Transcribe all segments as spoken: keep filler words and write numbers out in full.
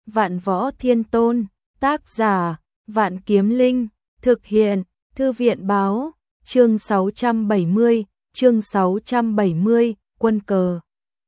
Vạn Võ Thiên Tôn, tác giả, Vạn Kiếm Linh, thực hiện, Thư viện báo, chương sáu trăm bảy mươi, chương sáu trăm bảy mươi, quân cờ.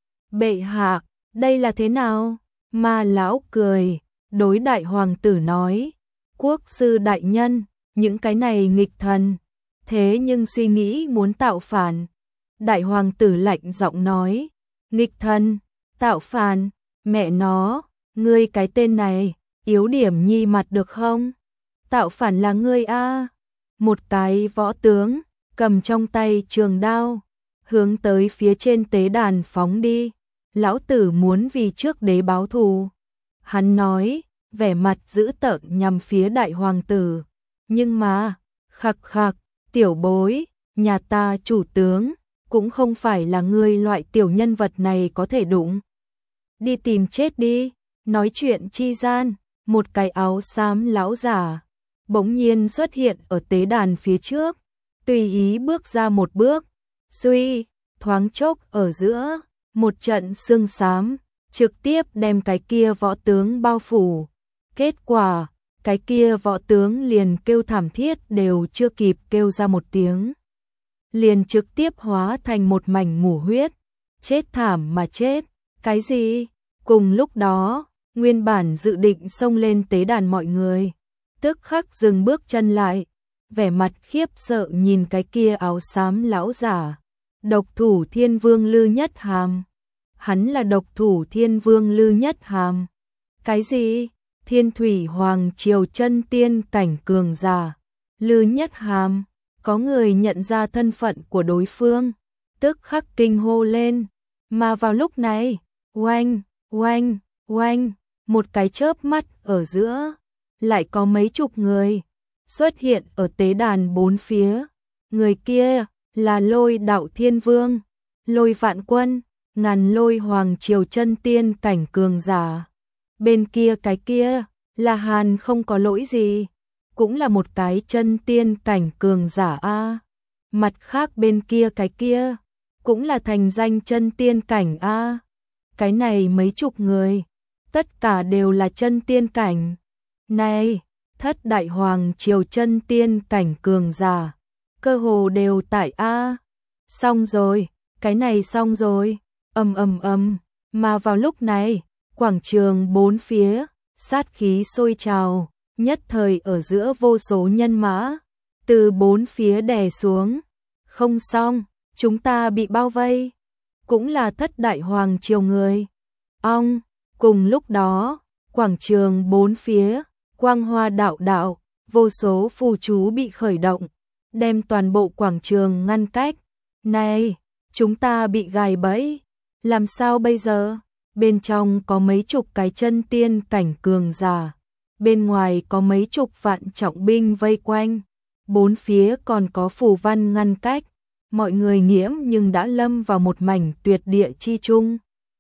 Bệ hạ, đây là thế nào? Ma lão cười, đối đại hoàng tử nói, quốc sư đại nhân, những cái này nghịch thần, thế nhưng suy nghĩ muốn tạo phản. Đại hoàng tử lạnh giọng nói, nghịch thần, tạo phản, mẹ nó, ngươi cái tên này, yếu điểm nhi mặt được không? Tạo phản là ngươi a. Một cái võ tướng, cầm trong tay trường đao, hướng tới phía trên tế đàn phóng đi. Lão tử muốn vì trước đế báo thù. Hắn nói, vẻ mặt dữ tợn nhằm phía đại hoàng tử. Nhưng mà, khặc khặc, tiểu bối, nhà ta chủ tướng, cũng không phải là ngươi loại tiểu nhân vật này có thể đụng. Đi tìm chết đi. Nói chuyện chi gian, một cái áo xám lão giả bỗng nhiên xuất hiện ở tế đàn phía trước, tùy ý bước ra một bước, suy, thoáng chốc ở giữa, một trận sương xám, trực tiếp đem cái kia võ tướng bao phủ. Kết quả, cái kia võ tướng liền kêu thảm thiết đều chưa kịp kêu ra một tiếng. Liền trực tiếp hóa thành một mảnh mù huyết, chết thảm mà chết, cái gì? Cùng lúc đó, nguyên bản dự định xông lên tế đàn mọi người, tức khắc dừng bước chân lại, vẻ mặt khiếp sợ nhìn cái kia áo xám lão giả, độc thủ thiên vương Lư Nhất Hàm. Hắn là độc thủ thiên vương Lư Nhất Hàm. Cái gì? Thiên thủy hoàng triều chân tiên cảnh cường giả. Lư Nhất Hàm, có người nhận ra thân phận của đối phương, tức khắc kinh hô lên, mà vào lúc này, oanh, oanh, oanh, một cái chớp mắt ở giữa, lại có mấy chục người xuất hiện ở tế đàn bốn phía. Người kia là Lôi Đạo Thiên Vương, Lôi Vạn Quân, Ngàn Lôi Hoàng triều chân tiên cảnh cường giả. Bên kia cái kia là Hàn Không Có Lỗi Gì, cũng là một cái chân tiên cảnh cường giả a. Mặt khác bên kia cái kia cũng là thành danh chân tiên cảnh a. Cái này mấy chục người, tất cả đều là chân tiên cảnh. Này, thất đại hoàng triều chân tiên cảnh cường giả, cơ hồ đều tại a. Xong rồi, cái này xong rồi. Ầm ầm ầm, mà vào lúc này, quảng trường bốn phía, sát khí sôi trào, nhất thời ở giữa vô số nhân mã từ bốn phía đè xuống. Không xong, chúng ta bị bao vây. Cũng là thất đại hoàng triều người. Ong, cùng lúc đó, quảng trường bốn phía, quang hoa đạo đạo, vô số phù chú bị khởi động, đem toàn bộ quảng trường ngăn cách. Này, chúng ta bị gài bẫy, làm sao bây giờ? Bên trong có mấy chục cái chân tiên cảnh cường giả, bên ngoài có mấy chục vạn trọng binh vây quanh, bốn phía còn có phù văn ngăn cách, mọi người nghiễm nhưng đã lâm vào một mảnh tuyệt địa chi chung.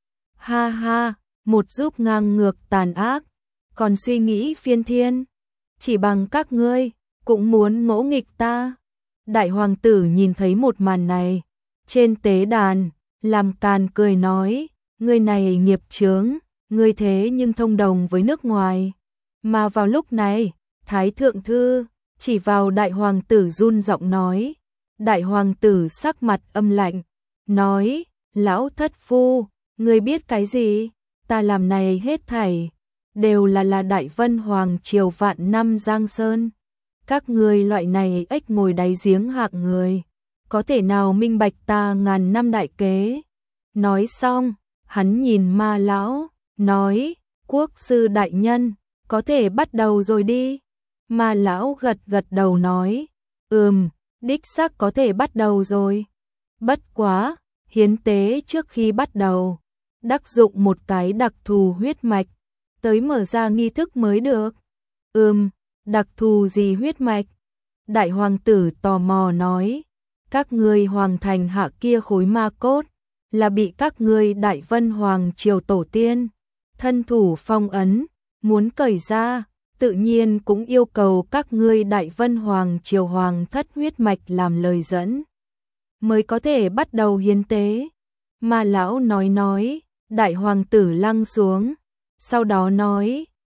Ha ha, một giúp ngang ngược tàn ác, còn suy nghĩ phiên thiên, chỉ bằng các ngươi cũng muốn ngỗ nghịch ta. Đại hoàng tử nhìn thấy một màn này, trên tế đàn, làm càn cười nói, ngươi này nghiệp chướng, ngươi thế nhưng thông đồng với nước ngoài. Mà vào lúc này, Thái Thượng Thư chỉ vào đại hoàng tử run giọng nói. Đại hoàng tử sắc mặt âm lạnh, nói, lão thất phu, ngươi biết cái gì? Ta làm này hết thảy đều là là Đại Vân Hoàng triều vạn năm giang sơn. Các ngươi loại này ếch ngồi đáy giếng hạng người, có thể nào minh bạch ta ngàn năm đại kế? Nói xong, hắn nhìn Ma lão, nói, quốc sư đại nhân, có thể bắt đầu rồi đi. Ma lão gật gật đầu nói, ừm, đích xác có thể bắt đầu rồi. Bất quá, hiến tế trước khi bắt đầu, đắc dụng một cái đặc thù huyết mạch, tới mở ra nghi thức mới được. Ừm, đặc thù gì huyết mạch? Đại hoàng tử tò mò nói, các ngươi hoàng thành hạ kia khối ma cốt, là bị các ngươi Đại Vân Hoàng triều tổ tiên thân thủ phong ấn, muốn cởi ra, tự nhiên cũng yêu cầu các ngươi Đại Vân Hoàng triều hoàng thất huyết mạch làm lời dẫn, mới có thể bắt đầu hiến tế. Ma lão nói nói, đại hoàng tử lăng xuống, sau đó nói,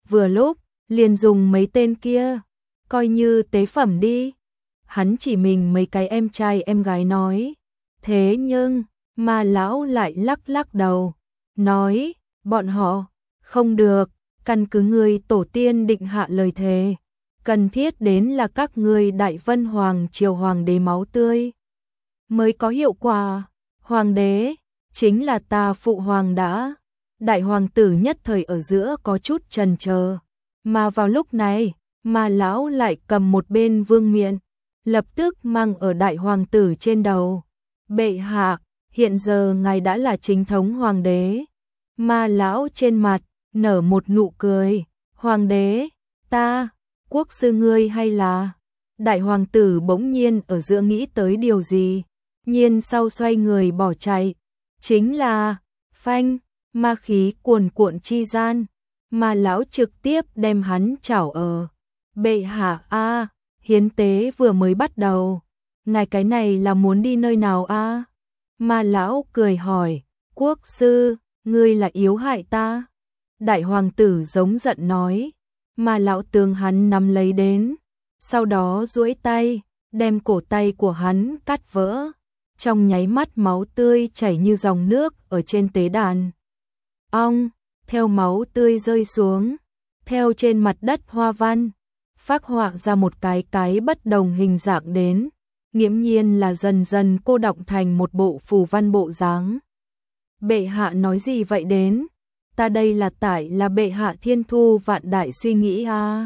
vừa lúc, liền dùng mấy tên kia, coi như tế phẩm đi. Hắn chỉ mình mấy cái em trai em gái nói. Thế nhưng, Ma lão lại lắc lắc đầu, nói, bọn họ, không được, căn cứ ngươi tổ tiên định hạ lời thề, cần thiết đến là các ngươi Đại Vân Hoàng triều hoàng đế máu tươi mới có hiệu quả. Hoàng đế, chính là ta phụ hoàng đã. Đại hoàng tử nhất thời ở giữa có chút chần chờ, mà vào lúc này, Ma lão lại cầm một bên vương miện, lập tức mang ở đại hoàng tử trên đầu. Bệ hạ, hiện giờ ngài đã là chính thống hoàng đế. Ma lão trên mặt nở một nụ cười. Hoàng đế, ta, quốc sư ngươi hay là? Đại hoàng tử bỗng nhiên ở giữa nghĩ tới điều gì, nhiên sau xoay người bỏ chạy. Chính là, phanh, ma khí cuồn cuộn chi gian, Ma lão trực tiếp đem hắn chảo ở. Bệ hạ a, hiến tế vừa mới bắt đầu, ngài cái này là muốn đi nơi nào a? Ma lão cười hỏi, quốc sư, ngươi là yếu hại ta. Đại hoàng tử giống giận nói. Ma lão tướng hắn nắm lấy đến, sau đó duỗi tay, đem cổ tay của hắn cắt vỡ. Trong nháy mắt máu tươi chảy như dòng nước ở trên tế đàn. Ong, theo máu tươi rơi xuống, theo trên mặt đất hoa văn, phác họa ra một cái cái bất đồng hình dạng đến, nghiễm nhiên là dần dần cô đọng thành một bộ phù văn bộ dáng. Bệ hạ nói gì vậy đến? Ta đây là tại là bệ hạ thiên thu vạn đại suy nghĩ a.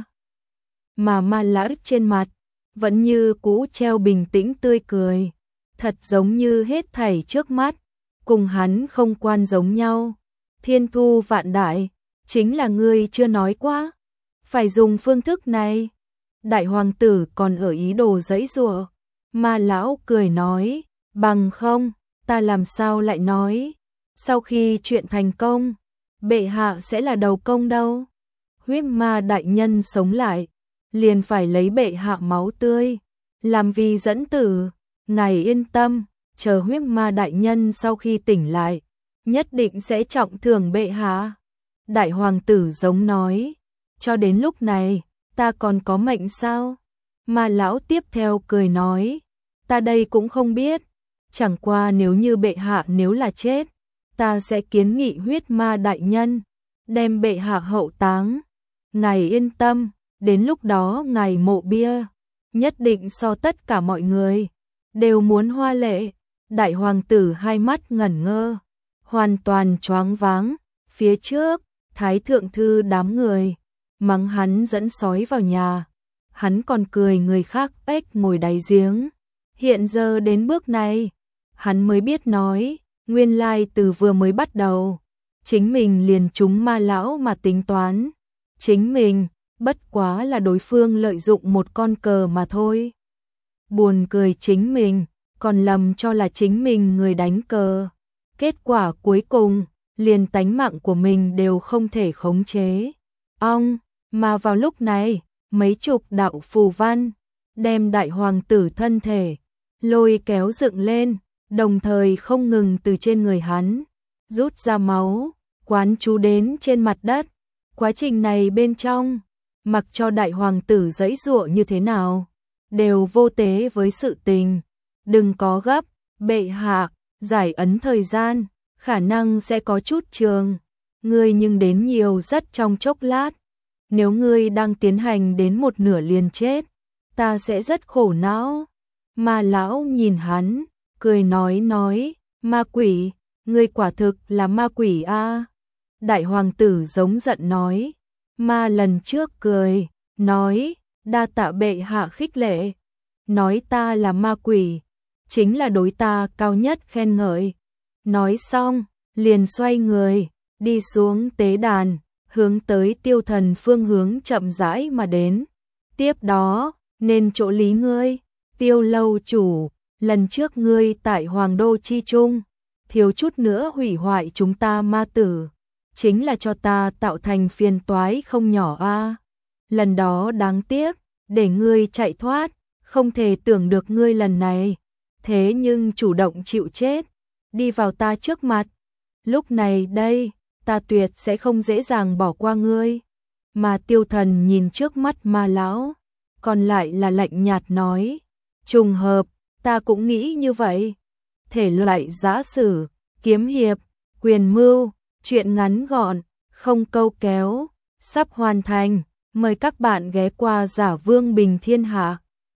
Mà Ma lão trên mặt vẫn như cũ treo bình tĩnh tươi cười, thật giống như hết thảy trước mắt cùng hắn không quan giống nhau. Thiên thu vạn đại, chính là ngươi chưa nói quá, phải dùng phương thức này. Đại hoàng tử còn ở ý đồ giãy giụa. Ma lão cười nói, bằng không, ta làm sao lại nói, sau khi chuyện thành công, bệ hạ sẽ là đầu công đâu. Huyết ma đại nhân sống lại, liền phải lấy bệ hạ máu tươi làm vì dẫn tử. Ngài yên tâm, chờ huyết ma đại nhân sau khi tỉnh lại, nhất định sẽ trọng thưởng bệ hạ. Đại hoàng tử giống nói, cho đến lúc này, ta còn có mệnh sao? Ma lão tiếp theo cười nói, ta đây cũng không biết, chẳng qua nếu như bệ hạ nếu là chết, ta sẽ kiến nghị huyết ma đại nhân, đem bệ hạ hậu táng. Ngài yên tâm, đến lúc đó ngài mộ bia, nhất định so tất cả mọi người đều muốn hoa lệ. Đại hoàng tử hai mắt ngẩn ngơ, hoàn toàn choáng váng. Phía trước, thái thượng thư đám người mắng hắn dẫn sói vào nhà, hắn còn cười người khác ếch ngồi đáy giếng. Hiện giờ đến bước này, hắn mới biết nói, nguyên lai từ vừa mới bắt đầu, chính mình liền trúng Ma lão mà tính toán. Chính mình, bất quá là đối phương lợi dụng một con cờ mà thôi. Buồn cười chính mình, còn lầm cho là chính mình người đánh cờ. Kết quả cuối cùng, liền tánh mạng của mình đều không thể khống chế. Ong, mà vào lúc này, mấy chục đạo phù văn, đem đại hoàng tử thân thể, lôi kéo dựng lên, đồng thời không ngừng từ trên người hắn, rút ra máu, quán chú đến trên mặt đất. Quá trình này bên trong, mặc cho đại hoàng tử giãy giụa như thế nào, đều vô tế với sự tình. Đừng có gấp, bệ hạ, giải ấn thời gian, khả năng sẽ có chút trường. Ngươi nhưng đến nhiều rất trong chốc lát. Nếu ngươi đang tiến hành đến một nửa liền chết, ta sẽ rất khổ não. Ma lão nhìn hắn, cười nói nói, ma quỷ, ngươi quả thực là ma quỷ a. Đại hoàng tử giống giận nói, ma lần trước cười, nói, đa tạ bệ hạ khích lệ, nói ta là ma quỷ, chính là đối ta cao nhất khen ngợi. Nói xong, liền xoay người, đi xuống tế đàn, hướng tới tiêu thần phương hướng chậm rãi mà đến. Tiếp đó, nên chỗ lý ngươi, tiêu lâu chủ, lần trước ngươi tại Hoàng Đô Chi Trung, thiếu chút nữa hủy hoại chúng ta ma tử, chính là cho ta tạo thành phiền toái không nhỏ a. Lần đó đáng tiếc, để ngươi chạy thoát, không thể tưởng được ngươi lần này, thế nhưng chủ động chịu chết, đi vào ta trước mặt. Lúc này đây, ta tuyệt sẽ không dễ dàng bỏ qua ngươi. mà Tiêu Thần nhìn trước mắt Ma lão, còn lại là lạnh nhạt nói, trùng hợp, ta cũng nghĩ như vậy. Thể loại giã sử, kiếm hiệp, quyền mưu, truyện ngắn gọn, không câu kéo, sắp hoàn thành, mời các bạn ghé qua Giả Vương Bình Thiên Hạ.